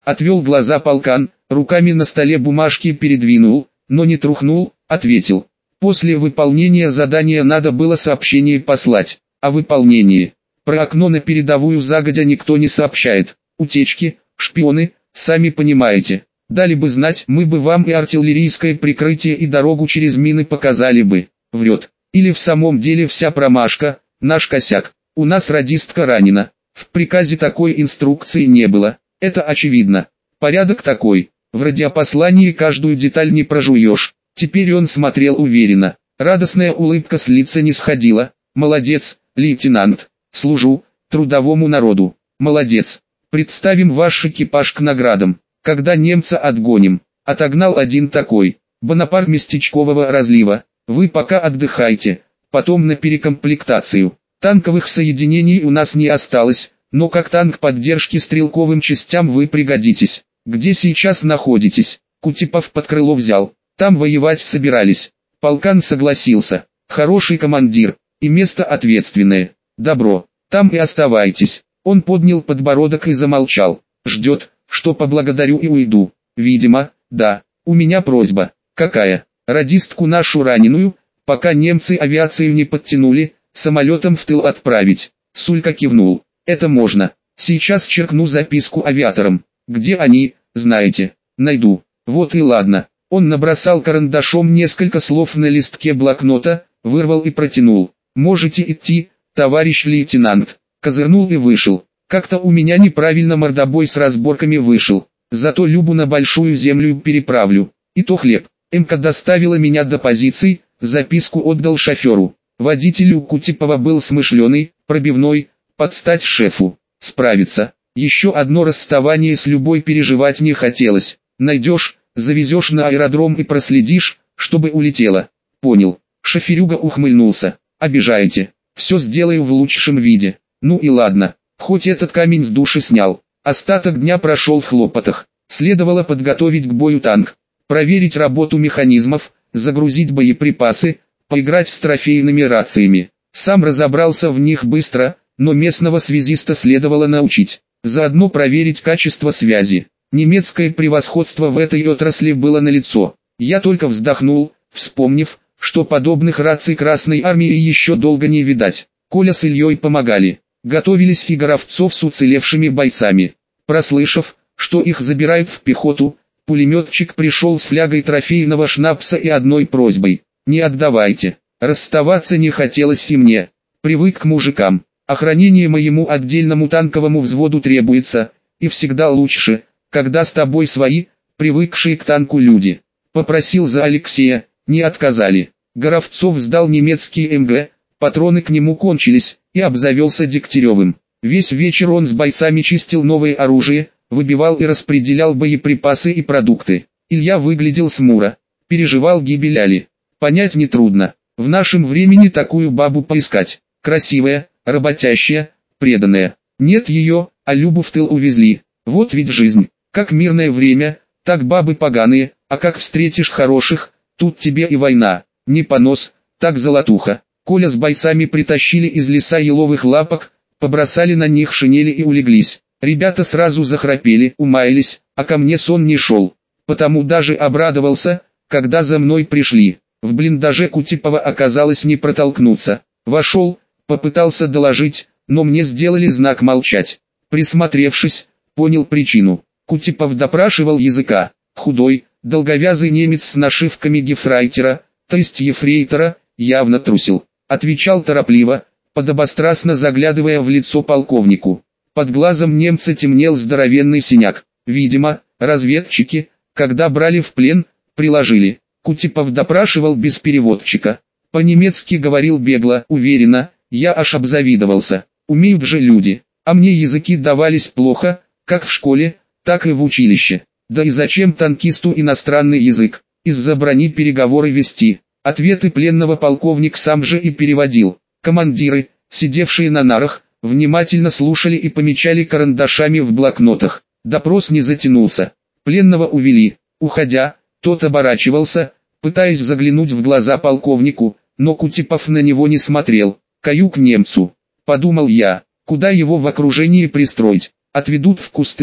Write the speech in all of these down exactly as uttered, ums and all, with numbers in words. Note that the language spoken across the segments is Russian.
Отвел глаза полкан, руками на столе бумажки передвинул, но не трухнул, ответил. После выполнения задания надо было сообщение послать. О выполнении. Про окно на передовую загодя никто не сообщает. Утечки, шпионы, сами понимаете. Дали бы знать, мы бы вам и артиллерийское прикрытие и дорогу через мины показали бы. Врет. Или в самом деле вся промашка, наш косяк. У нас радистка ранена. В приказе такой инструкции не было. Это очевидно. Порядок такой. В радиопослании каждую деталь не прожуешь. Теперь он смотрел уверенно. Радостная улыбка с лица не сходила. Молодец, лейтенант. Служу трудовому народу. Молодец. Представим ваш экипаж к наградам. Когда немца отгоним. Отогнал один такой. Бонапарт местечкового разлива. Вы пока отдыхайте. Потом на перекомплектацию. Танковых соединений у нас не осталось, но как танк поддержки стрелковым частям вы пригодитесь. Где сейчас находитесь? Кутепов под крыло взял. Там воевать собирались. Полкан согласился. Хороший командир. И место ответственное. Добро. Там и оставайтесь. Он поднял подбородок и замолчал. Ждет, что поблагодарю и уйду. Видимо, да. У меня просьба. Какая? Радистку нашу раненую, пока немцы авиацию не подтянули, самолетом в тыл отправить. Сулька кивнул. Это можно. Сейчас черкну записку авиаторам. Где они, знаете? Найду. Вот и ладно. Он набросал карандашом несколько слов на листке блокнота, вырвал и протянул. Можете идти, товарищ лейтенант. Козырнул и вышел. Как-то у меня неправильно мордобой с разборками вышел. Зато Любу на большую землю переправлю. И то хлеб. Эмка доставила меня до позиций, записку отдал шоферу. Водитель у Кутепова был смышленый, пробивной, под стать шефу. Справится. Еще одно расставание с Любой переживать не хотелось. Найдешь, завезешь на аэродром и проследишь, чтобы улетела. Понял. Шоферюга ухмыльнулся. Обижаете. Все сделаю в лучшем виде. Ну и ладно. Хоть этот камень с души снял. Остаток дня прошел в хлопотах. Следовало подготовить к бою танк. Проверить работу механизмов, загрузить боеприпасы, поиграть с трофейными рациями. Сам разобрался в них быстро, но местного связиста следовало научить. Заодно проверить качество связи. Немецкое превосходство в этой отрасли было налицо. Я только вздохнул, вспомнив, что подобных раций Красной Армии еще долго не видать. Коля с Ильей помогали. Готовились и Горовцов с уцелевшими бойцами. Прослышав, что их забирают в пехоту, пулеметчик пришел с флягой трофейного шнапса и одной просьбой. Не отдавайте. Расставаться не хотелось и мне. Привык к мужикам. Охранение моему отдельному танковому взводу требуется, и всегда лучше, когда с тобой свои, привыкшие к танку люди. Попросил за Алексея, не отказали. Горовцов сдал немецкий эм гэ, патроны к нему кончились, и обзавелся Дегтяревым. Весь вечер он с бойцами чистил новое оружие, выбивал и распределял боеприпасы и продукты. Илья выглядел смуро, переживал гибель Али. Понять нетрудно, в нашем времени такую бабу поискать. Красивая, работящая, преданная. Нет ее, а Любу в тыл увезли. Вот ведь жизнь. Как мирное время, так бабы поганые, а как встретишь хороших, тут тебе и война. Не понос, так золотуха. Коля с бойцами притащили из леса еловых лапок, побросали на них шинели и улеглись. Ребята сразу захрапели, умаялись, а ко мне сон не шел. Потому даже обрадовался, когда за мной пришли. В блиндаже Кутепова оказалось не протолкнуться. Вошел, попытался доложить, но мне сделали знак молчать. Присмотревшись, понял причину. Кутепов допрашивал языка. Худой, долговязый немец с нашивками гефрейтера, то есть ефрейтора, явно трусил. Отвечал торопливо, подобострастно заглядывая в лицо полковнику. Под глазом немца темнел здоровенный синяк. Видимо, разведчики, когда брали в плен, приложили. Кутепов допрашивал без переводчика. По-немецки говорил бегло, уверенно, я аж обзавидовался. Умеют же люди. А мне языки давались плохо, как в школе, так и в училище. Да и зачем танкисту иностранный язык? Из-за брони переговоры вести. Ответы пленного полковник сам же и переводил. Командиры, сидевшие на нарах, внимательно слушали и помечали карандашами в блокнотах. Допрос не затянулся. Пленного увели. Уходя, тот оборачивался, пытаясь заглянуть в глаза полковнику, но Кутепов на него не смотрел. Каюк немцу. Подумал я, куда его в окружении пристроить? Отведут в кусты и...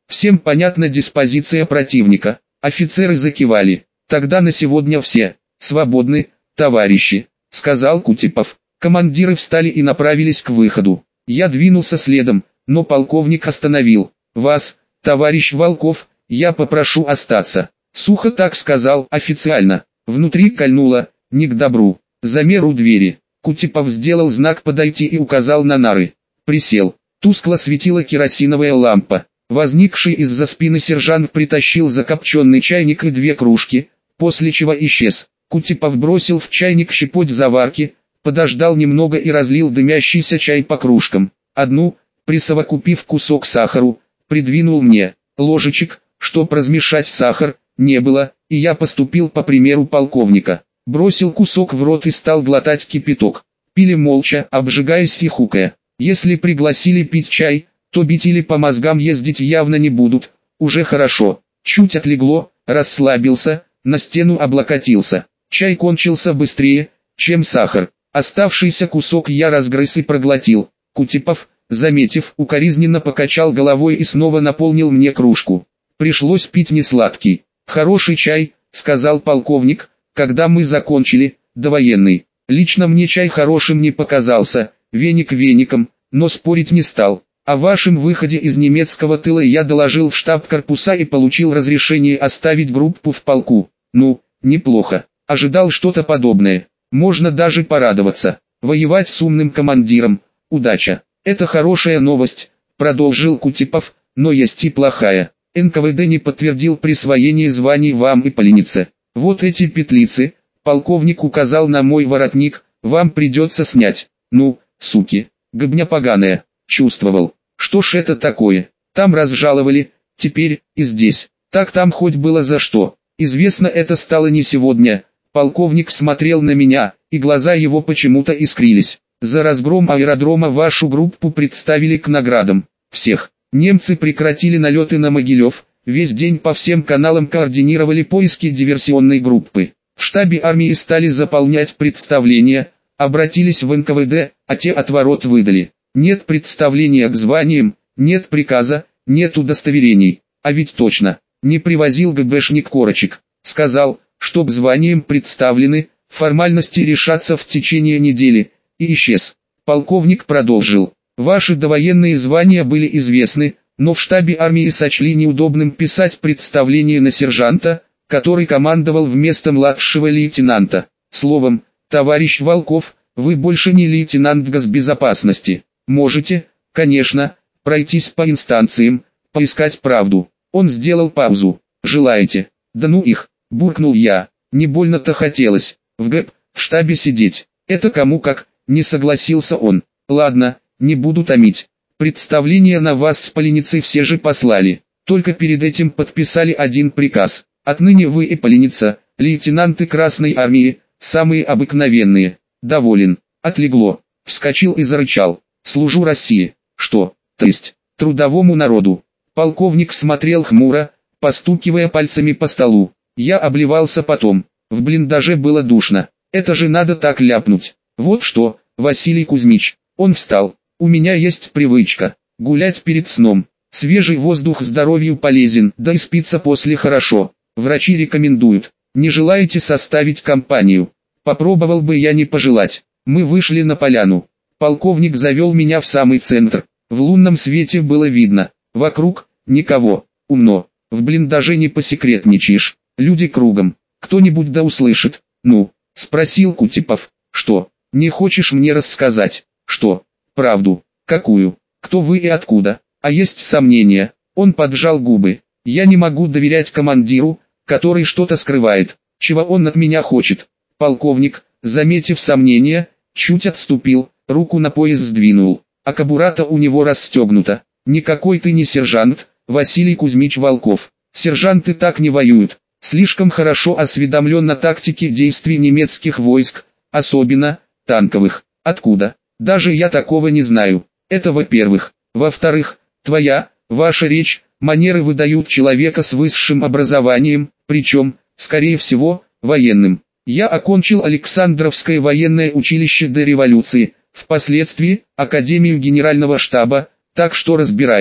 Всем понятна диспозиция противника. Офицеры закивали. Тогда на сегодня все. Свободны, товарищи, сказал Кутепов. Командиры встали и направились к выходу. Я двинулся следом, но полковник остановил. Вас, товарищ Волков, я попрошу остаться. Сухо так сказал официально. Внутри кольнуло, не к добру. Замер у двери. Кутепов сделал знак подойти и указал на нары. Присел. Тускло светила керосиновая лампа. Возникший из-за спины сержант притащил закопченный чайник и две кружки, после чего исчез. Кутепов бросил в чайник щепоть заварки, подождал немного и разлил дымящийся чай по кружкам. Одну, присовокупив кусок сахару, придвинул мне. Ложечек, чтоб размешать сахар, не было, и я поступил по примеру полковника. Бросил кусок в рот и стал глотать кипяток. Пили молча, обжигаясь и хукая. Если пригласили пить чай, то бить или по мозгам ездить явно не будут. Уже хорошо. Чуть отлегло, расслабился, на стену облокотился. Чай кончился быстрее, чем сахар. Оставшийся кусок я разгрыз и проглотил. Кутепов, заметив, укоризненно покачал головой и снова наполнил мне кружку. Пришлось пить несладкий. «Хороший чай», — сказал полковник, когда мы закончили, довоенный. Лично мне чай хорошим не показался, веник веником, но спорить не стал. О вашем выходе из немецкого тыла я доложил в штаб корпуса и получил разрешение оставить группу в полку. Ну, неплохо. Ожидал что-то подобное. Можно даже порадоваться. Воевать с умным командиром. Удача. Это хорошая новость, продолжил Кутепов, но есть и плохая. эн ка вэ дэ не подтвердил присвоение званий вам и Поленице. Вот эти петлицы, полковник указал на мой воротник, вам придется снять. Ну, суки, гыбня поганая, чувствовал. Что ж это такое? Там разжаловали, теперь и здесь. Так там хоть было за что. Известно это стало не сегодня. Полковник смотрел на меня, и глаза его почему-то искрились. За разгром аэродрома вашу группу представили к наградам. Всех. Немцы прекратили налеты на Могилев, весь день по всем каналам координировали поиски диверсионной группы. В штабе армии стали заполнять представления, обратились в эн ка вэ дэ, а те отворот выдали. Нет представления к званиям, нет приказа, нет удостоверений. А ведь точно, не привозил гэ бэ шник корочек. Сказал, что к званиям представлены, формальности решатся в течение недели, и исчез. Полковник продолжил. Ваши довоенные звания были известны, но в штабе армии сочли неудобным писать представление на сержанта, который командовал вместо младшего лейтенанта. Словом, товарищ Волков, вы больше не лейтенант госбезопасности. Можете, конечно, пройтись по инстанциям, поискать правду. Он сделал паузу. Желаете? Да ну их, буркнул я. Не больно-то хотелось. В гэ пэ, в штабе сидеть. Это кому как, не согласился он. Ладно. Не буду томить. Представление на вас с Поленицей все же послали. Только перед этим подписали один приказ. Отныне вы и Поленица, лейтенанты Красной Армии, самые обыкновенные. Доволен. Отлегло. Вскочил и зарычал. Служу России. Что? То есть, трудовому народу. Полковник смотрел хмуро, постукивая пальцами по столу. Я обливался потом. В блиндаже было душно. Это же надо так ляпнуть. Вот что, Василий Кузьмич. Он встал. У меня есть привычка гулять перед сном. Свежий воздух здоровью полезен, да и спится после хорошо. Врачи рекомендуют. Не желаете составить компанию? Попробовал бы я не пожелать. Мы вышли на поляну. Полковник завел меня в самый центр. В лунном свете было видно. Вокруг никого. Умно. В блиндаже не посекретничаешь. Люди кругом. Кто-нибудь да услышит. Ну, спросил Кутепов. Что, не хочешь мне рассказать? Что? Правду. Какую? Кто вы и откуда? А есть сомнения. Он поджал губы. Я не могу доверять командиру, который что-то скрывает. Чего он от меня хочет? Полковник, заметив сомнения, чуть отступил, руку на пояс сдвинул. А кобура-то у него расстегнута. Никакой ты не сержант, Василий Кузьмич Волков. Сержанты так не воюют. Слишком хорошо осведомлен о тактике действий немецких войск, особенно танковых. Откуда? Даже я такого не знаю. Это во-первых. Во-вторых, твоя, ваша речь, манеры выдают человека с высшим образованием, причем, скорее всего, военным. Я окончил Александровское военное училище до революции, впоследствии Академию Генерального штаба, так что разбираюсь.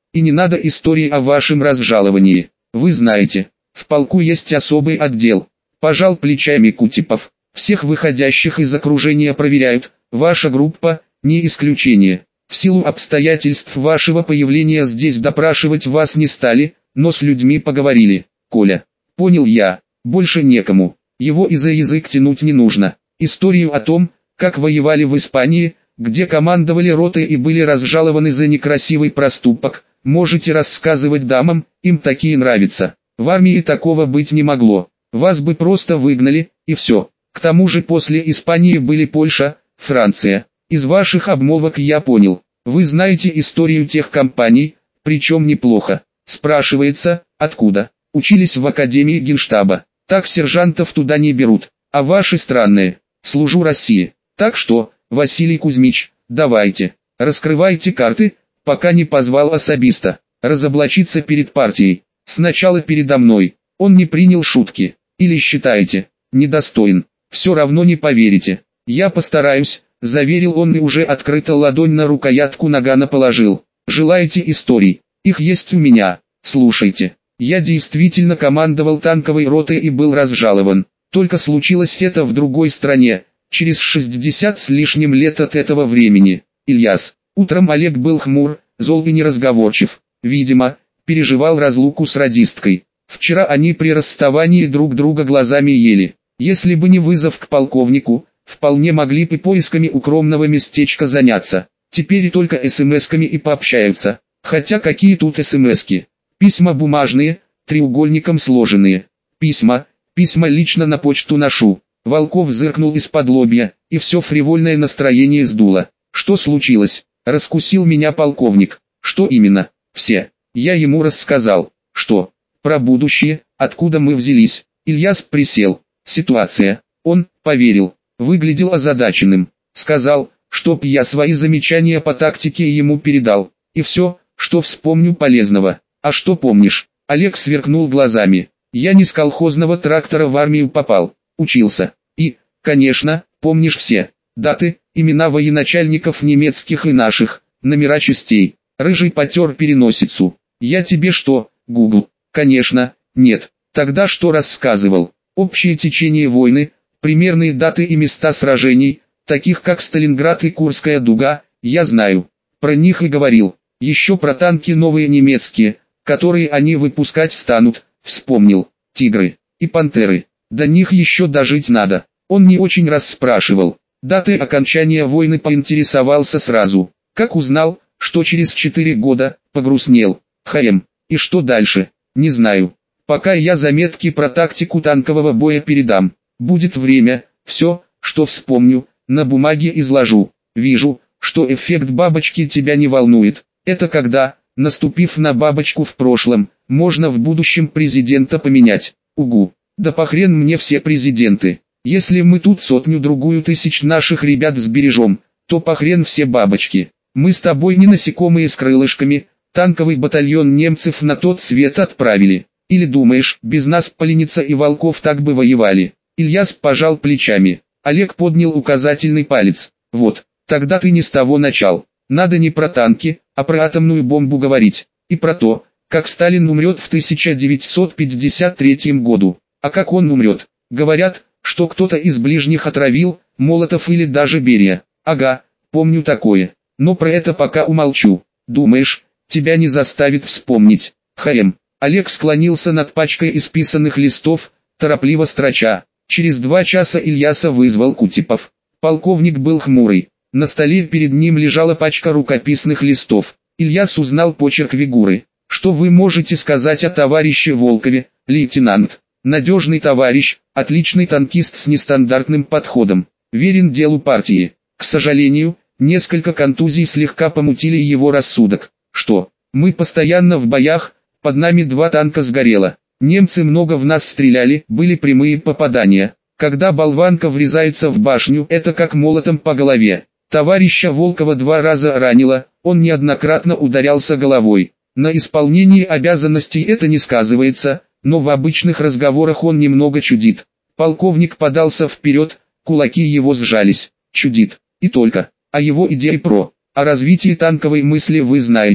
И не надо истории о вашем разжаловании. Вы знаете, в полку есть особый отдел. Пожал плечами Кутепов. Всех выходящих из окружения проверяют, ваша группа – не исключение. В силу обстоятельств вашего появления здесь допрашивать вас не стали, но с людьми поговорили. Коля. Понял я, больше некому. Его и за язык тянуть не нужно. Историю о том, как воевали в Испании, где командовали роты и были разжалованы за некрасивый проступок, можете рассказывать дамам, им такие нравятся. В армии такого быть не могло. Вас бы просто выгнали, и все. К тому же после Испании были Польша, Франция. Из ваших обмолвок я понял. Вы знаете историю тех компаний, причем неплохо. Спрашивается, откуда? Учились в Академии Генштаба. Так сержантов туда не берут. А ваши странные. Служу России. Так что, Василий Кузьмич, давайте, раскрывайте карты, пока не позвал особиста. Разоблачиться перед партией. Сначала передо мной. Он не принял шутки. Или считаете, недостоин. Все равно не поверите. Я постараюсь, заверил он и уже открыто ладонь на рукоятку нагана положил. Желаете историй? Их есть у меня. Слушайте. Я действительно командовал танковой ротой и был разжалован. Только случилось это в другой стране, через шестьдесят с лишним лет от этого времени. Ильяс. Утром Олег был хмур, зол и неразговорчив. Видимо, переживал разлуку с радисткой. Вчера они при расставании друг друга глазами ели. Если бы не вызов к полковнику, вполне могли бы поисками укромного местечка заняться. Теперь только эсэмэсками и пообщаются. Хотя какие тут эсэмэски? Письма бумажные, треугольником сложенные. Письма, письма лично на почту ношу. Волков зыркнул из-под лобья, и все фривольное настроение сдуло. Что случилось? Раскусил меня полковник. Что именно? Все. Я ему рассказал. Что? Про будущее, откуда мы взялись. Ильяс присел. Ситуация. Он поверил. Выглядел озадаченным. Сказал, чтоб я свои замечания по тактике ему передал. И все, что вспомню полезного. А что помнишь? Олег сверкнул глазами. Я не с колхозного трактора в армию попал. Учился. И, конечно, помнишь все. Даты, имена военачальников немецких и наших, номера частей. Рыжий потер переносицу. Я тебе что, Гугл? Конечно, нет. Тогда что рассказывал? Общее течение войны, примерные даты и места сражений, таких как Сталинград и Курская дуга, я знаю. Про них и говорил. Еще про танки новые немецкие, которые они выпускать станут, вспомнил. Тигры и пантеры. До них еще дожить надо. Он не очень расспрашивал. Даты окончания войны поинтересовался сразу. Как узнал, что через четыре года, погрустнел. Хм. И что дальше? Не знаю. Пока я заметки про тактику танкового боя передам. Будет время, все, что вспомню, на бумаге изложу. Вижу, что эффект бабочки тебя не волнует. Это когда, наступив на бабочку в прошлом, можно в будущем президента поменять. Угу. Да похрен мне все президенты. Если мы тут сотню-другую тысяч наших ребят сбережем, то похрен все бабочки. Мы с тобой не насекомые с крылышками, танковый батальон немцев на тот свет отправили. Или думаешь, без нас Поленица и Волков так бы воевали? Ильяс пожал плечами. Олег поднял указательный палец. Вот, тогда ты не с того начал. Надо не про танки, а про атомную бомбу говорить. И про то, как Сталин умрет в тысяча девятьсот пятьдесят третьем году. А как он умрет? Говорят, что кто-то из ближних отравил, Молотов или даже Берия. Ага, помню такое. Но про это пока умолчу. Думаешь, тебя не заставит вспомнить? Хм. Олег склонился над пачкой исписанных листов, торопливо строча. Через два часа Ильяса вызвал Кутепов. Полковник был хмурый. На столе перед ним лежала пачка рукописных листов. Ильяс узнал почерк Вигуры. Что вы можете сказать о товарище Волкове, лейтенант? Надежный товарищ, отличный танкист с нестандартным подходом. Верен делу партии. К сожалению, несколько контузий слегка помутили его рассудок. Что? Мы постоянно в боях, под нами два танка сгорело. Немцы много в нас стреляли, были прямые попадания. Когда болванка врезается в башню, это как молотом по голове. Товарища Волкова два раза ранило, он неоднократно ударялся головой. На исполнении обязанностей это не сказывается, но в обычных разговорах он немного чудит. Полковник подался вперед, кулаки его сжались. Чудит. И только. А его идеи про, о развитии танковой мысли вы знаете.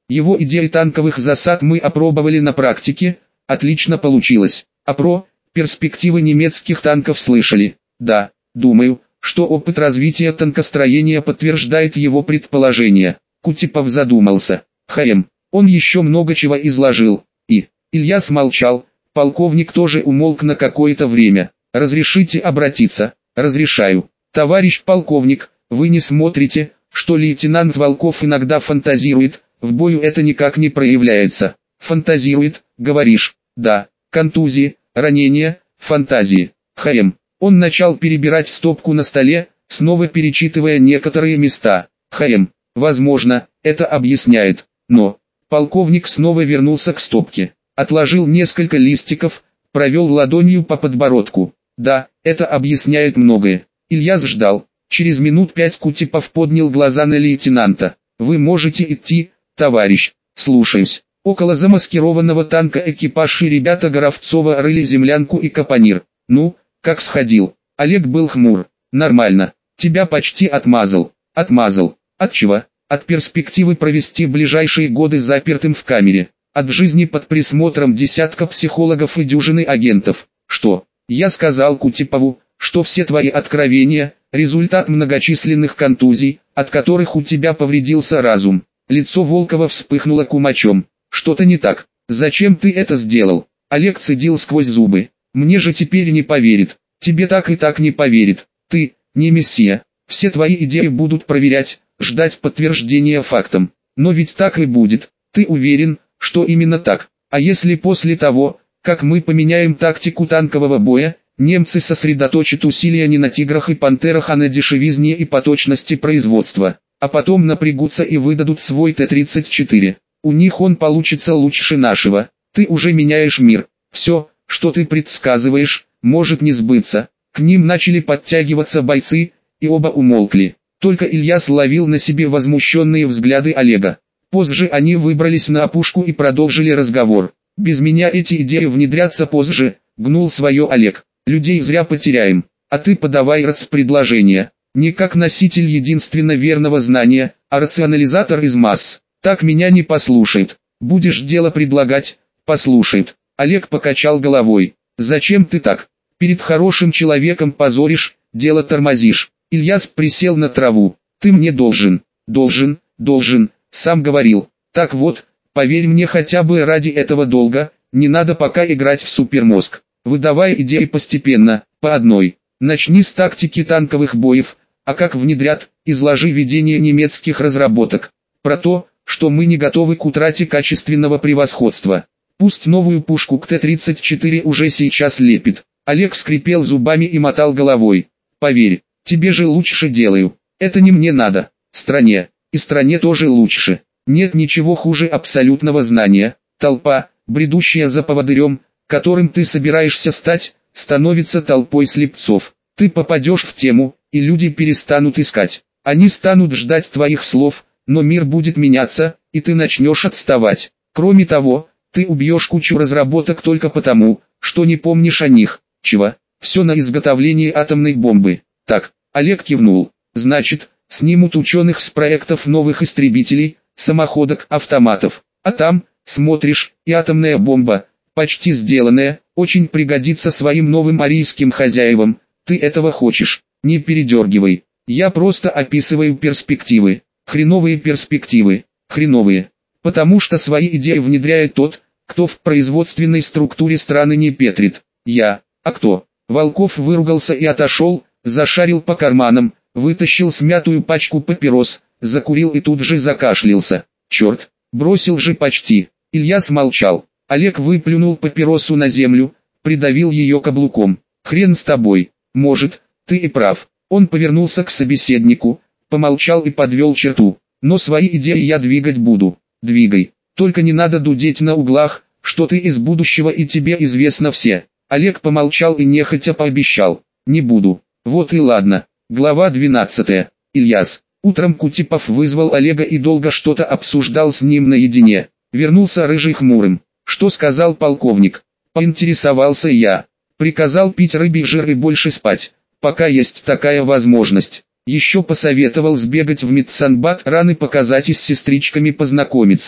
Его идеи танковых засад мы опробовали на практике, отлично получилось. А про перспективы немецких танков слышали? Да, думаю, что опыт развития танкостроения подтверждает его предположение. Кутепов задумался. Хм, он еще много чего изложил. И Ильяс молчал, полковник тоже умолк на какое-то время. «Разрешите обратиться?» «Разрешаю. Товарищ полковник, вы не смотрите, что лейтенант Волков иногда фантазирует, в бою это никак не проявляется». «Фантазирует, говоришь?» «Да. Контузии, ранения, фантазии». Хм. Он начал перебирать стопку на столе, снова перечитывая некоторые места. Хм. Возможно, это объясняет. Но полковник снова вернулся к стопке, отложил несколько листиков, провел ладонью по подбородку. Да, это объясняет многое. Ильяс ждал. Через минут пять Кутепов поднял глаза на лейтенанта. «Вы можете идти, товарищ». «Слушаюсь». Около замаскированного танка экипаж и ребята Горовцова рыли землянку и капонир. «Ну, как сходил?» Олег был хмур. «Нормально. Тебя почти отмазал». «Отмазал. От чего?» «От перспективы провести ближайшие годы запертым в камере. От жизни под присмотром десятка психологов и дюжины агентов». «Что?» «Я сказал Кутепову, что все твои откровения – результат многочисленных контузий, от которых у тебя повредился разум». Лицо Волкова вспыхнуло кумачом. «Что-то не так. Зачем ты это сделал?» Олег цедил сквозь зубы. «Мне же теперь не поверит. Тебе так и так не поверит. Ты не мессия. Все твои идеи будут проверять, ждать подтверждения фактам. Но ведь так и будет. Ты уверен, что именно так? А если после того, как мы поменяем тактику танкового боя, немцы сосредоточат усилия не на тиграх и пантерах, а на дешевизне и поточности производства, а потом напрягутся и выдадут свой Т тридцать четыре. У них он получится лучше нашего. Ты уже меняешь мир. Все, что ты предсказываешь, может не сбыться». К ним начали подтягиваться бойцы, и оба умолкли. Только Ильяс ловил на себе возмущенные взгляды Олега. Позже они выбрались на опушку и продолжили разговор. «Без меня эти идеи внедрятся позже», — гнул свое Олег. «Людей зря потеряем. А ты подавай рац-предложение. Не как носитель единственно верного знания, а рационализатор из масс. Так меня не послушают. Будешь дело предлагать, послушают». Олег покачал головой. «Зачем ты так? Перед хорошим человеком позоришь, дело тормозишь». Ильяс присел на траву. «Ты мне должен, должен, должен, сам говорил. Так вот, поверь мне хотя бы ради этого долга, не надо пока играть в супермозг. Выдавай идеи постепенно, по одной. Начни с тактики танковых боев, а как внедрят, изложи видение немецких разработок. Про то, что мы не готовы к утрате качественного превосходства. Пусть новую пушку к Т тридцать четыре уже сейчас лепит». Олег скрипел зубами и мотал головой. «Поверь, тебе же лучше делаю. Это не мне надо. Стране. И стране тоже лучше. Нет ничего хуже абсолютного знания. Толпа, бредущая за поводырем, которым ты собираешься стать, становится толпой слепцов. Ты попадешь в тему, и люди перестанут искать. Они станут ждать твоих слов, но мир будет меняться, и ты начнешь отставать. Кроме того, ты убьешь кучу разработок только потому, что не помнишь о них. Чего? Все на изготовление атомной бомбы. Так». Олег кивнул. «Значит, снимут ученых с проектов новых истребителей, самоходок, автоматов. А там, смотришь, и атомная бомба, почти сделанная, очень пригодится своим новым арийским хозяевам. Ты этого хочешь? Не передергивай. Я просто описываю перспективы. Хреновые перспективы. Хреновые. Потому что свои идеи внедряет тот, кто в производственной структуре страны не петрит. Я. А кто?» Волков выругался и отошел, зашарил по карманам, вытащил смятую пачку папирос, закурил и тут же закашлялся. «Черт, бросил же почти». Ильяс молчал. Олег выплюнул папиросу на землю, придавил ее каблуком. «Хрен с тобой, может, ты и прав». Он повернулся к собеседнику, помолчал и подвел черту. «Но свои идеи я двигать буду. Двигай. Только не надо дудеть на углах, что ты из будущего и тебе известно все». Олег помолчал и нехотя пообещал. «Не буду». Вот и ладно. Глава двенадцатая. Ильяс. Утром Кутепов вызвал Олега и долго что-то обсуждал с ним наедине. Вернулся рыжий хмурым. «Что сказал полковник?» Поинтересовался я. «Приказал пить рыбий жир и больше спать, пока есть такая возможность. Еще посоветовал сбегать в медсанбат, раны показать и с сестричками познакомиться».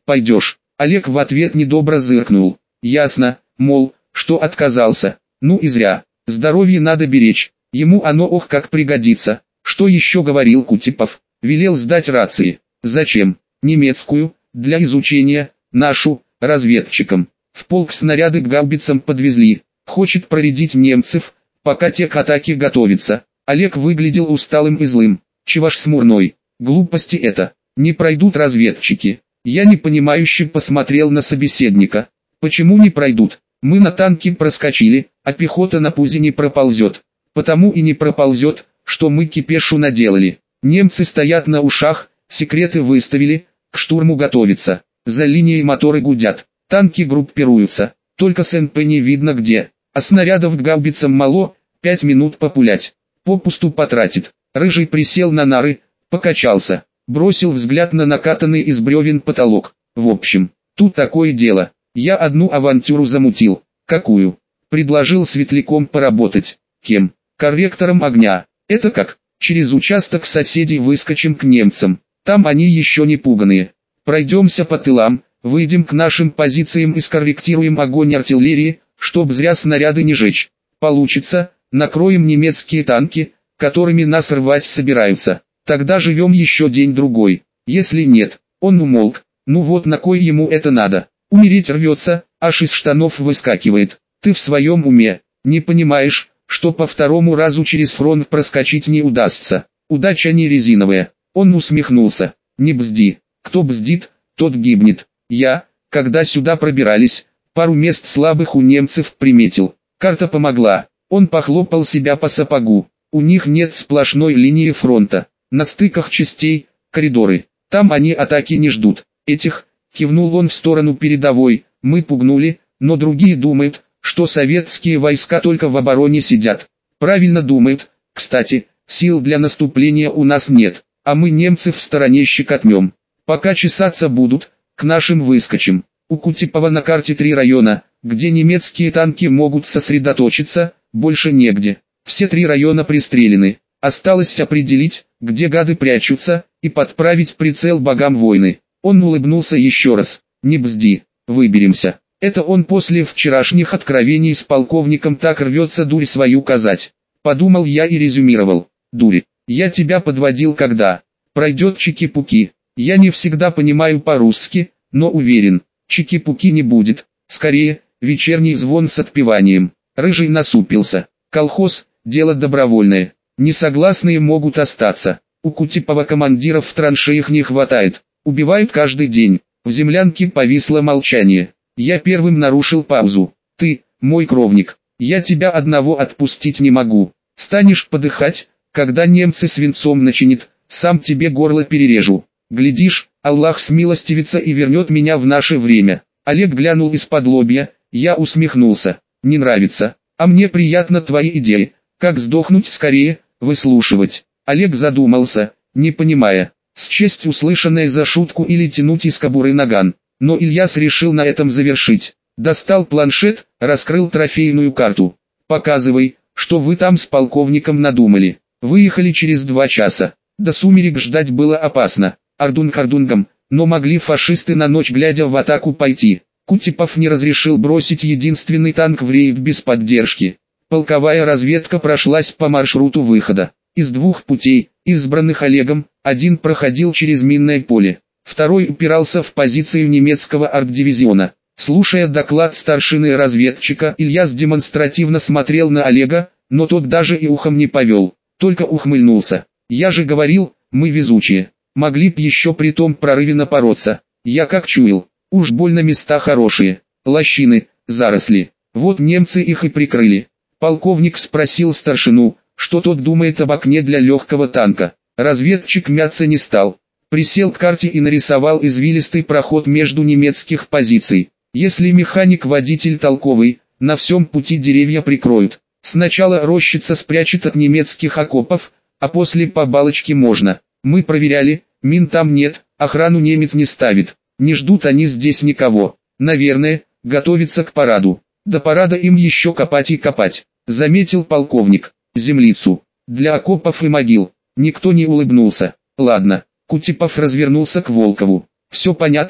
Пойдешь. Олег в ответ недобро зыркнул. Ясно, мол, что отказался. Ну и зря. Здоровье надо беречь. Ему оно ох как пригодится. Что еще говорил Кутепов? Велел сдать рации. Зачем? Немецкую, для изучения, нашу, разведчикам. В полк снаряды к гаубицам подвезли. Хочет проредить немцев, пока те к атаке готовятся. Олег выглядел усталым и злым. Чего ж смурной? Глупости это. Не пройдут разведчики. Я непонимающе посмотрел на собеседника. Почему не пройдут? Мы на танке проскочили, а пехота на пузе не проползет. Потому и не проползет, что мы кипешу наделали. Немцы стоят на ушах, секреты выставили, к штурму готовятся. За линией моторы гудят, танки группируются. Только с эн пэ не видно где. А снарядов к гаубицам мало, пять минут популять. Попусту потратит. Рыжий присел на нары, покачался. Бросил взгляд на накатанный из бревен потолок. В общем, тут такое дело. Я одну авантюру замутил. Какую? Предложил светляком поработать. Кем? Корректором огня. Это как? Через участок соседей выскочим к немцам. Там они еще не пуганые. Пройдемся по тылам, выйдем к нашим позициям и скорректируем огонь артиллерии, чтоб зря снаряды не жечь. Получится, накроем немецкие танки, которыми нас рвать собираются. Тогда живем еще день-другой. Если нет, он умолк. Ну вот на кой ему это надо? Умереть рвется, аж из штанов выскакивает. Ты в своем уме, не понимаешь, что по второму разу через фронт проскочить не удастся. Удача не резиновая. Он усмехнулся. Не бзди. Кто бздит, тот гибнет. Я, когда сюда пробирались, пару мест слабых у немцев приметил. Карта помогла. Он похлопал себя по сапогу. У них нет сплошной линии фронта. На стыках частей, коридоры. Там они атаки не ждут. Этих, кивнул он в сторону передовой, мы пугнули, но другие думают, что советские войска только в обороне сидят. Правильно думают. Кстати, сил для наступления у нас нет, а мы немцев в стороне щекотнем. Пока чесаться будут, к нашим выскочим. У Кутепова на карте три района, где немецкие танки могут сосредоточиться, больше негде. Все три района пристрелены. Осталось определить, где гады прячутся, и подправить прицел богам войны. Он улыбнулся еще раз. Не бзди, выберемся. Это он после вчерашних откровений с полковником так рвется дурь свою казать. Подумал я и резюмировал. Дури, я тебя подводил когда? Пройдет чики-пуки. Я не всегда понимаю по-русски, но уверен, чики-пуки не будет. Скорее, вечерний звон с отпеванием. Рыжий насупился. Колхоз, дело добровольное. Несогласные могут остаться. У Кутепова командиров в траншеях не хватает. Убивают каждый день. В землянке повисло молчание. Я первым нарушил паузу. Ты, мой кровник, я тебя одного отпустить не могу. Станешь подыхать, когда немцы свинцом начинят, сам тебе горло перережу. Глядишь, Аллах смилостивится и вернет меня в наше время. Олег глянул из-под лобья, я усмехнулся. Не нравится, а мне приятно твои идеи. Как сдохнуть скорее, выслушивать. Олег задумался, не понимая, счесть услышанное за шутку или тянуть из кобуры наган. Но Ильяс решил на этом завершить. Достал планшет, раскрыл трофейную карту. Показывай, что вы там с полковником надумали. Выехали через два часа. До сумерек ждать было опасно. Ардунг ардунгом, но могли фашисты на ночь глядя в атаку пойти. Кутепов не разрешил бросить единственный танк в рейд без поддержки. Полковая разведка прошлась по маршруту выхода. Из двух путей, избранных Олегом, один проходил через минное поле. Второй упирался в позицию немецкого арт-дивизиона. Слушая доклад старшины разведчика, Ильяс демонстративно смотрел на Олега, но тот даже и ухом не повел, только ухмыльнулся. «Я же говорил, мы везучие. Могли б еще при том прорыве напороться. Я как чуял. Уж больно места хорошие. Лощины, заросли. Вот немцы их и прикрыли». Полковник спросил старшину, что тот думает об окне для легкого танка. Разведчик мяться не стал. Присел к карте и нарисовал извилистый проход между немецких позиций. Если механик-водитель толковый, на всем пути деревья прикроют. Сначала рощица спрячет от немецких окопов, а после по балочке можно. Мы проверяли, мин там нет, охрану немец не ставит. Не ждут они здесь никого. Наверное, готовятся к параду. До парада им еще копать и копать. Заметил полковник. Землицу. Для окопов и могил. Никто не улыбнулся. Ладно. Кутепов развернулся к Волкову. «Все понятно,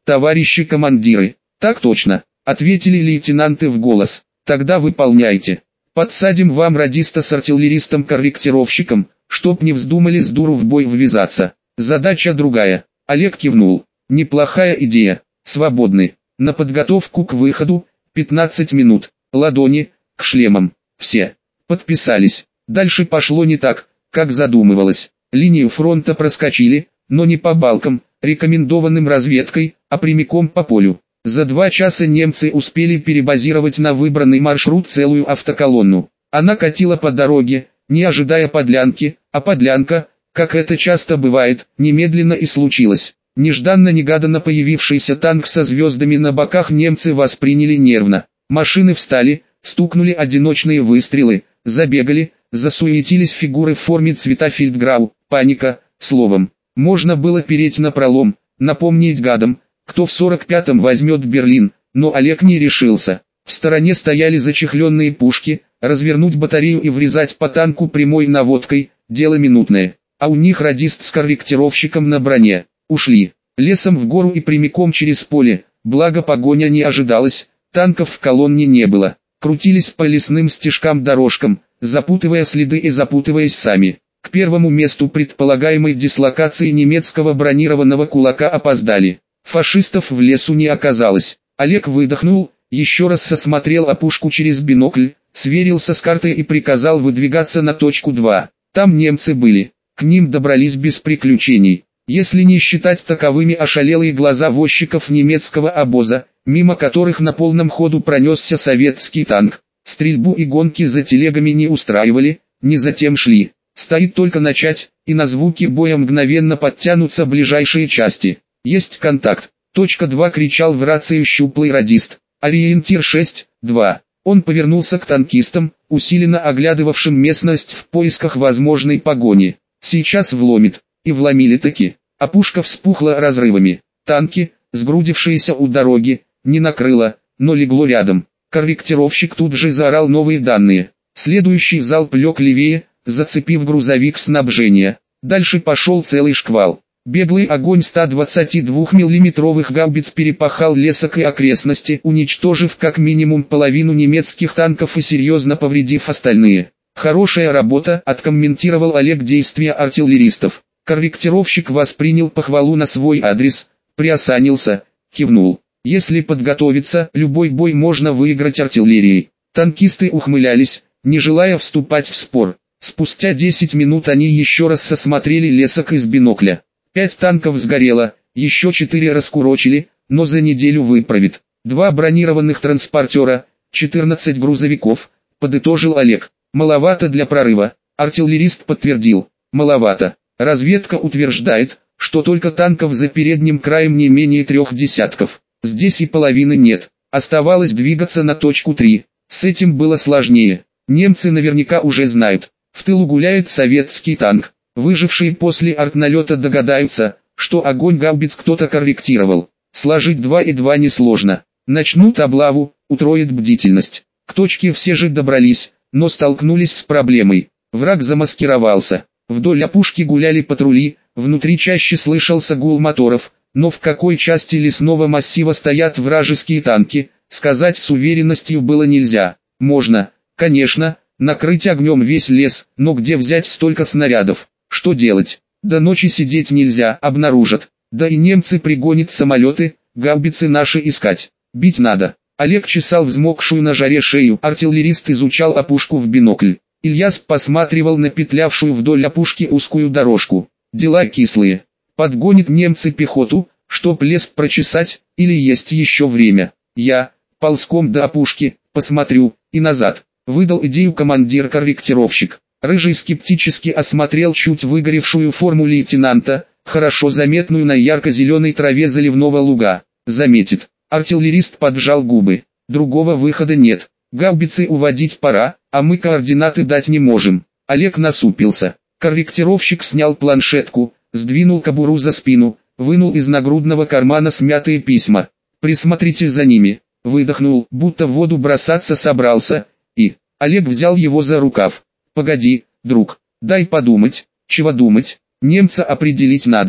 товарищи командиры. Так точно, ответили лейтенанты в голос. Тогда выполняйте. Подсадим вам радиста с артиллеристом-корректировщиком, чтоб не вздумали с дуру в бой ввязаться. Задача другая. Олег кивнул. Неплохая идея. Свободны. На подготовку к выходу пятнадцать минут. Ладони к шлемам. Все подписались. Дальше пошло не так, как задумывалось. Линию фронта проскочили, но не по балкам, рекомендованным разведкой, а прямиком по полю. За два часа немцы успели перебазировать на выбранный маршрут целую автоколонну. Она катила по дороге, не ожидая подлянки, а подлянка, как это часто бывает, немедленно и случилось. Нежданно-негаданно появившийся танк со звездами на боках немцы восприняли нервно. Машины встали, стукнули одиночные выстрелы, забегали, засуетились фигуры в форме цвета фельдграу, паника, словом. Можно было переть напролом, напомнить гадам, кто в сорок пятом возьмет Берлин, но Олег не решился. В стороне стояли зачехленные пушки, развернуть батарею и врезать по танку прямой наводкой – дело минутное. А у них радист с корректировщиком на броне. Ушли. Лесом в гору и прямиком через поле, благо погоня не ожидалась, танков в колонне не было. Крутились по лесным стежкам-дорожкам, запутывая следы и запутываясь сами. К первому месту предполагаемой дислокации немецкого бронированного кулака опоздали. Фашистов в лесу не оказалось. Олег выдохнул, еще раз осмотрел опушку через бинокль, сверился с картой и приказал выдвигаться на точку два. Там немцы были. К ним добрались без приключений. Если не считать таковыми ошалелые глаза возчиков немецкого обоза, мимо которых на полном ходу пронесся советский танк. Стрельбу и гонки за телегами не устраивали, не затем шли. Стоит только начать, и на звуки боя мгновенно подтянутся ближайшие части. Есть контакт. Точка два кричал в рацию щуплый радист. Ориентир шесть, два. Он повернулся к танкистам, усиленно оглядывавшим местность в поисках возможной погони. Сейчас вломит. И вломили-таки. Опушка вспухла разрывами. Танки, сгрудившиеся у дороги, не накрыло, но легло рядом. Корректировщик тут же заорал новые данные. Следующий залп лег левее, зацепив грузовик снабжения. Дальше пошел целый шквал. Беглый огонь ста двадцати двух миллиметровых гаубиц перепахал лесок и окрестности, уничтожив как минимум половину немецких танков и серьезно повредив остальные. «Хорошая работа», — откомментировал Олег действия артиллеристов. Корректировщик воспринял похвалу на свой адрес, приосанился, кивнул. Если подготовиться, любой бой можно выиграть артиллерией. Танкисты ухмылялись, не желая вступать в спор. Спустя десять минут они еще раз осмотрели лесок из бинокля. Пять танков сгорело, еще четыре раскурочили, но за неделю выправит. Два бронированных транспортера, четырнадцать грузовиков, подытожил Олег. Маловато для прорыва. Артиллерист подтвердил. Маловато. Разведка утверждает, что только танков за передним краем не менее трех десятков. Здесь и половины нет. Оставалось двигаться на точку три. С этим было сложнее. Немцы наверняка уже знают. В тылу гуляет советский танк. Выжившие после артналета догадаются, что огонь гаубиц кто-то корректировал. Сложить два и два несложно. Начнут облаву, утроит бдительность. К точке все же добрались, но столкнулись с проблемой. Враг замаскировался. Вдоль опушки гуляли патрули, внутри чаще слышался гул моторов, но в какой части лесного массива стоят вражеские танки, сказать с уверенностью было нельзя. Можно, конечно, накрыть огнем весь лес, но где взять столько снарядов? Что делать? До ночи сидеть нельзя, обнаружат. Да и немцы пригонят самолеты, гаубицы наши искать. Бить надо. Олег чесал взмокшую на жаре шею, артиллерист изучал опушку в бинокль. Ильяс посматривал на петлявшую вдоль опушки узкую дорожку. Дела кислые. Подгонит немцы пехоту, чтоб лес прочесать, или есть еще время. Я, ползком до опушки, посмотрю, и назад. Выдал идею командир-корректировщик. Рыжий скептически осмотрел чуть выгоревшую форму лейтенанта, хорошо заметную на ярко-зеленой траве заливного луга. Заметит. Артиллерист поджал губы. Другого выхода нет. Гаубицы уводить пора, а мы координаты дать не можем. Олег насупился. Корректировщик снял планшетку, сдвинул кобуру за спину, вынул из нагрудного кармана смятые письма. Присмотрите за ними. Выдохнул, будто в воду бросаться собрался, и... Олег взял его за рукав. Погоди, друг, дай подумать. Чего думать? Немца определить надо.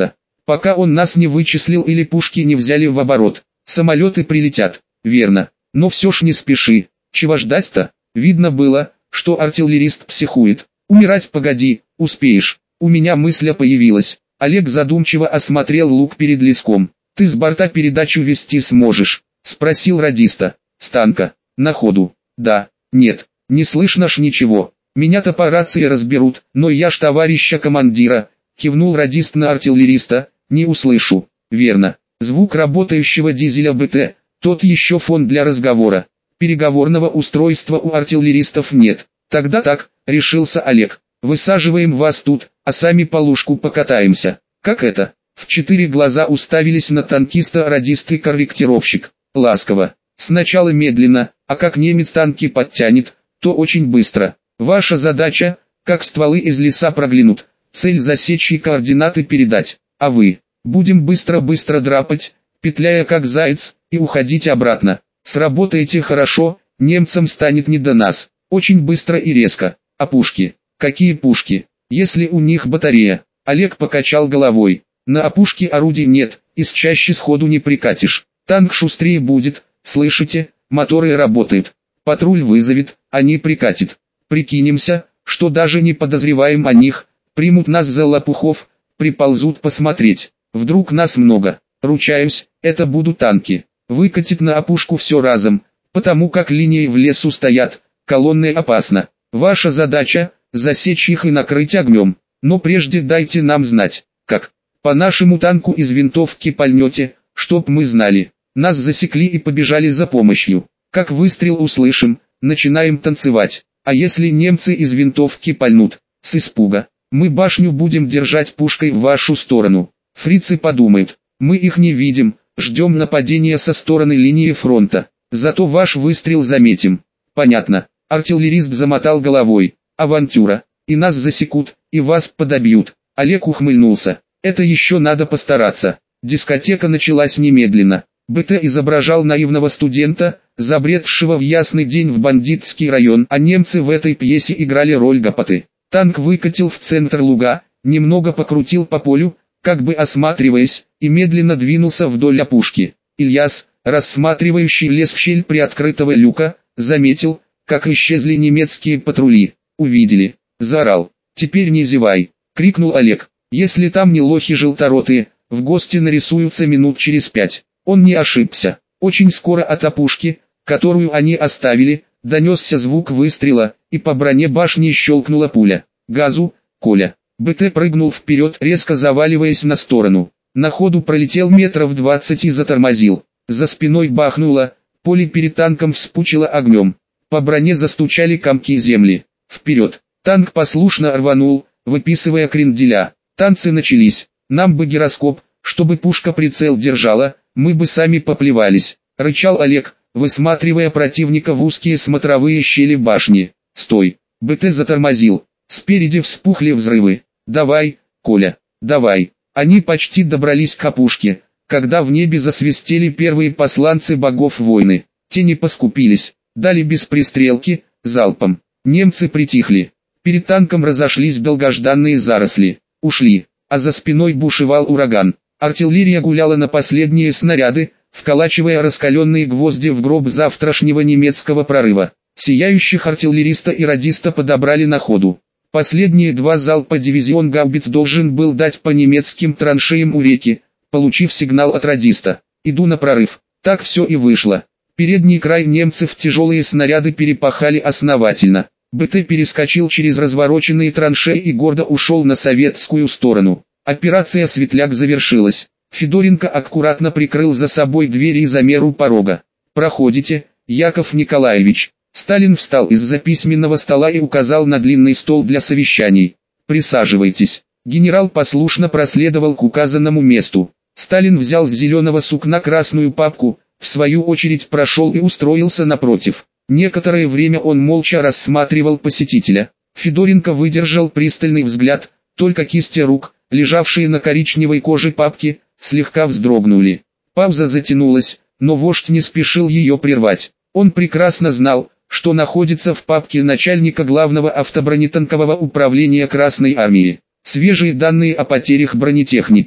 Пока он нас не вычислил или пушки не взяли в оборот. Самолеты прилетят, верно. Но все ж не спеши. Чего ждать-то? Видно было, что артиллерист психует. Умирать погоди, успеешь. У меня мысль появилась. Олег задумчиво осмотрел лук перед леском. Ты с борта передачу вести сможешь? Спросил радиста. С танка. На ходу. Да. Нет. Не слышно ж ничего. Меня-то по рации разберут, но я ж товарища командира. Кивнул радист на артиллериста. Не услышу. Верно. Звук работающего дизеля БТ. Тот еще фон для разговора. Переговорного устройства у артиллеристов нет. Тогда так, решился Олег. Высаживаем вас тут, а сами по лужку покатаемся. Как это? В четыре глаза уставились на танкиста радист и корректировщик. Ласково. Сначала медленно, а как немец танки подтянет, то очень быстро. Ваша задача, как стволы из леса проглянут, цель засечь и координаты передать. А вы, будем быстро-быстро драпать, петляя как заяц, и уходить обратно. Сработаете хорошо, немцам станет не до нас. Очень быстро и резко. А пушки? Какие пушки? Если у них батарея? Олег покачал головой. На опушке орудий нет, из чащи сходу не прикатишь. Танк шустрее будет, слышите, моторы работают. Патруль вызовет, они прикатит. Прикинемся, что даже не подозреваем о них, примут нас за лопухов, приползут посмотреть. Вдруг нас много. Ручаюсь, это будут танки. Выкатит на опушку все разом, потому как линии в лесу стоят, колонны опасно. Ваша задача – засечь их и накрыть огнем. Но прежде дайте нам знать, как. По нашему танку из винтовки пальнете, чтоб мы знали. Нас засекли и побежали за помощью. Как выстрел услышим, начинаем танцевать. А если немцы из винтовки пальнут, с испуга, мы башню будем держать пушкой в вашу сторону. Фрицы подумают, мы их не видим, ждем нападения со стороны линии фронта. Зато ваш выстрел заметим. Понятно. Артиллерист замотал головой. Авантюра. И нас засекут, и вас подобьют. Олег ухмыльнулся. Это еще надо постараться. Дискотека началась немедленно. БТ изображал наивного студента, забредшего в ясный день в бандитский район, а немцы в этой пьесе играли роль гопоты. Танк выкатил в центр луга, немного покрутил по полю, как бы осматриваясь, и медленно двинулся вдоль опушки. Ильяс, рассматривающий лес в щель приоткрытого люка, заметил, как исчезли немецкие патрули. Увидели. Заорал. «Теперь не зевай!» — крикнул Олег. «Если там не лохи желторотые, в гости нарисуются минут через пять». Он не ошибся. Очень скоро от опушки, которую они оставили, донесся звук выстрела, и по броне башни щелкнула пуля. «Газу, Коля!» БТ прыгнул вперед, резко заваливаясь на сторону. На ходу пролетел метров двадцать и затормозил. За спиной бахнуло, поле перед танком вспучило огнем. По броне застучали комки земли. Вперед! Танк послушно рванул, выписывая кренделя. Танцы начались. Нам бы гироскоп, чтобы пушка прицел держала, мы бы сами поплевались. Рычал Олег, высматривая противника в узкие смотровые щели башни. Стой! БТ затормозил. Спереди вспухли взрывы. Давай, Коля, давай. Они почти добрались к опушке, когда в небе засвистели первые посланцы богов войны. Те не поскупились, дали без пристрелки, залпом. Немцы притихли. Перед танком разошлись долгожданные заросли. Ушли, а за спиной бушевал ураган. Артиллерия гуляла на последние снаряды, вколачивая раскаленные гвозди в гроб завтрашнего немецкого прорыва. Сияющих артиллериста и радиста подобрали на ходу. Последние два залпа дивизион гаубиц должен был дать по немецким траншеям у реки, получив сигнал от радиста. «Иду на прорыв». Так все и вышло. Передний край немцев тяжелые снаряды перепахали основательно. БТ перескочил через развороченные траншеи и гордо ушел на советскую сторону. Операция «Светляк» завершилась. Федоренко аккуратно прикрыл за собой двери и замеру порога. «Проходите, Яков Николаевич». Сталин встал из-за письменного стола и указал на длинный стол для совещаний. «Присаживайтесь». Генерал послушно проследовал к указанному месту. Сталин взял с зеленого сукна красную папку, в свою очередь прошел и устроился напротив. Некоторое время он молча рассматривал посетителя. Федоренко выдержал пристальный взгляд, только кисти рук, лежавшие на коричневой коже папки, слегка вздрогнули. Пауза затянулась, но вождь не спешил ее прервать. Он прекрасно знал, что находится в папке начальника главного автобронетанкового управления Красной Армии. Свежие данные о потерях бронетехники.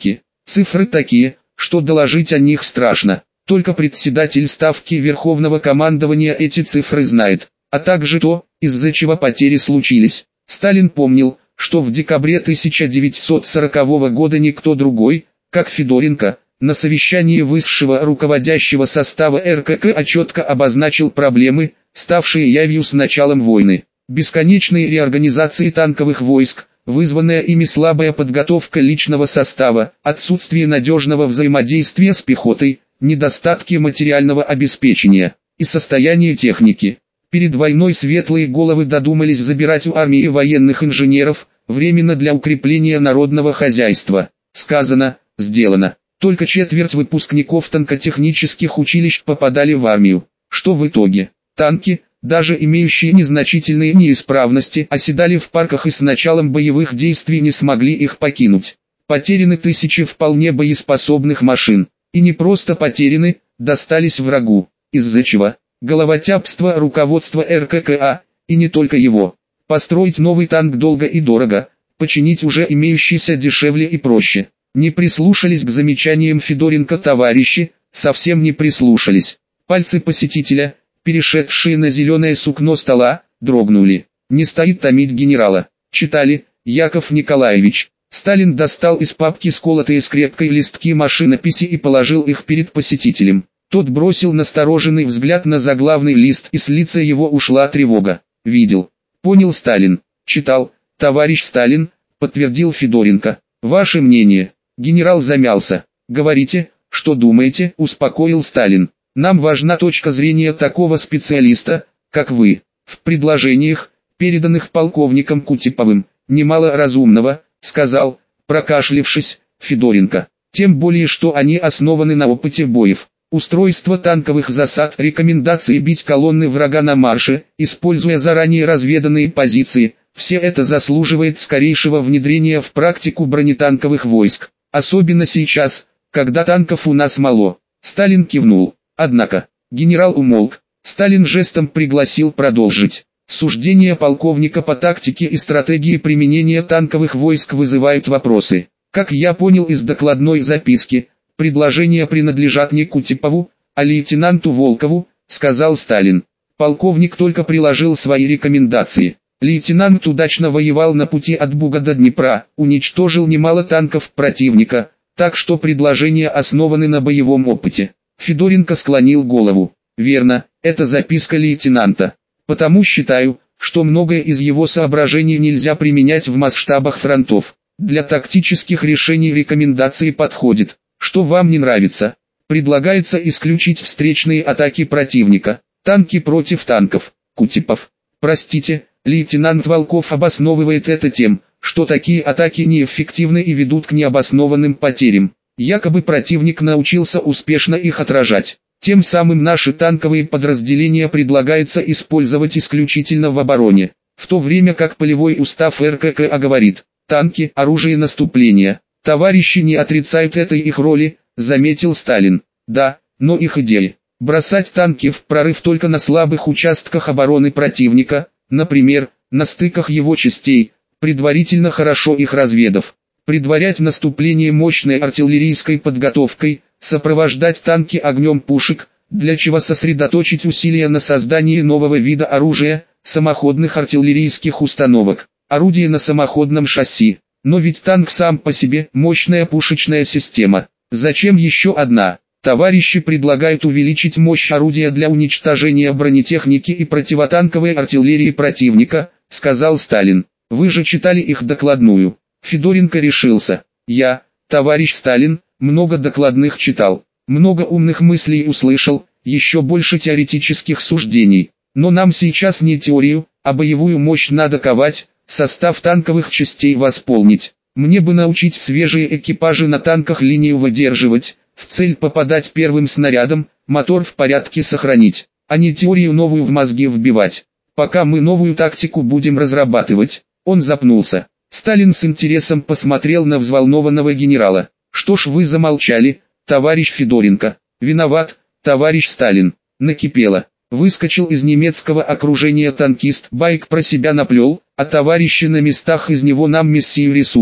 Цифры такие, что доложить о них страшно. Только председатель Ставки Верховного командования эти цифры знает, а также то, из-за чего потери случились. Сталин помнил, что в декабре тысяча девятьсот сорокового года никто другой, как Федоренко, на совещании высшего руководящего состава эр ка ка четко обозначил проблемы, ставшие явью с началом войны. Бесконечные реорганизации танковых войск, вызванная ими слабая подготовка личного состава, отсутствие надежного взаимодействия с пехотой, недостатки материального обеспечения и состояние техники. Перед войной светлые головы додумались забирать у армии военных инженеров, временно для укрепления народного хозяйства. Сказано, сделано. Только четверть выпускников танкотехнических училищ попадали в армию. Что в итоге? Танки, даже имеющие незначительные неисправности, оседали в парках и с началом боевых действий не смогли их покинуть. Потеряны тысячи вполне боеспособных машин. И не просто потеряны, достались врагу, из-за чего головотяпство руководства эр ка ка, и не только его. Построить новый танк долго и дорого, починить уже имеющийся дешевле и проще. Не прислушались к замечаниям Федоренко товарищи, совсем не прислушались. Пальцы посетителя, перешедшие на зеленое сукно стола, дрогнули. Не стоит томить генерала. Читали, Яков Николаевич. Сталин достал из папки сколотые скрепкой листки машинописи и положил их перед посетителем. Тот бросил настороженный взгляд на заглавный лист, и с лица его ушла тревога. Видел. Понял Сталин. Читал. Товарищ Сталин, подтвердил Федоренко. Ваше мнение. Генерал замялся. Говорите, что думаете, успокоил Сталин. Нам важна точка зрения такого специалиста, как вы. В предложениях, переданных полковником Кутеповым, немало разумного, сказал, прокашлявшись, Федоренко. Тем более, что они основаны на опыте боев. Устройство танковых засад, рекомендации бить колонны врага на марше, используя заранее разведанные позиции, все это заслуживает скорейшего внедрения в практику бронетанковых войск. Особенно сейчас, когда танков у нас мало. Сталин кивнул. Однако, генерал умолк. Сталин жестом пригласил продолжить. Суждения полковника по тактике и стратегии применения танковых войск вызывают вопросы. Как я понял из докладной записки, предложения принадлежат не Кутепову, а лейтенанту Волкову, сказал Сталин. Полковник только приложил свои рекомендации. Лейтенант удачно воевал на пути от Буга до Днепра, уничтожил немало танков противника, так что предложения основаны на боевом опыте. Федоренко склонил голову. Верно, это записка лейтенанта. Потому считаю, что многое из его соображений нельзя применять в масштабах фронтов. Для тактических решений рекомендации подходит. Что вам не нравится? Предлагается исключить встречные атаки противника. Танки против танков. Кутепов. Простите, лейтенант Волков обосновывает это тем, что такие атаки неэффективны и ведут к необоснованным потерям. Якобы противник научился успешно их отражать. Тем самым наши танковые подразделения предлагается использовать исключительно в обороне, в то время как полевой устав эр ка ка говорит, танки – оружие наступления. Товарищи не отрицают этой их роли, заметил Сталин. Да, но их идея – бросать танки в прорыв только на слабых участках обороны противника, например, на стыках его частей, предварительно хорошо их разведав. Предварять наступление мощной артиллерийской подготовкой, сопровождать танки огнем пушек, для чего сосредоточить усилия на создании нового вида оружия, самоходных артиллерийских установок, орудия на самоходном шасси. Но ведь танк сам по себе мощная пушечная система. Зачем еще одна? Товарищи предлагают увеличить мощь орудия для уничтожения бронетехники и противотанковой артиллерии противника, сказал Сталин. Вы же читали их докладную. Федоренко решился. Я, товарищ Сталин, много докладных читал, много умных мыслей услышал, еще больше теоретических суждений. Но нам сейчас не теорию, а боевую мощь надо ковать, состав танковых частей восполнить. Мне бы научить свежие экипажи на танках линию выдерживать, в цель попадать первым снарядом, мотор в порядке сохранить, а не теорию новую в мозги вбивать. Пока мы новую тактику будем разрабатывать. Он запнулся. Сталин с интересом посмотрел на взволнованного генерала. Что ж вы замолчали, товарищ Федоренко? Виноват, товарищ Сталин. Накипело. Выскочил из немецкого окружения танкист, байк про себя наплел, а товарищи на местах из него нам мессию рисуют.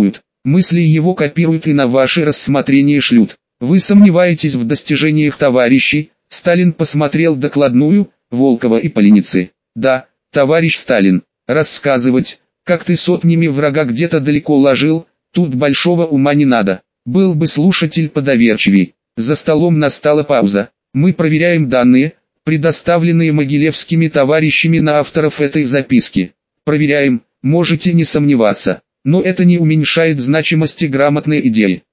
Мысли его копируют и на ваше рассмотрение шлют. Вы сомневаетесь в достижениях товарищей? Сталин посмотрел докладную Волкова и Поленицы. Да, товарищ Сталин, рассказывать, как ты сотнями врага где-то далеко ложил, тут большого ума не надо. Был бы слушатель подоверчивей. За столом настала пауза. Мы проверяем данные, предоставленные Могилевскими товарищами на авторов этой записки. Проверяем, можете не сомневаться. Но это не уменьшает значимости грамотной идеи.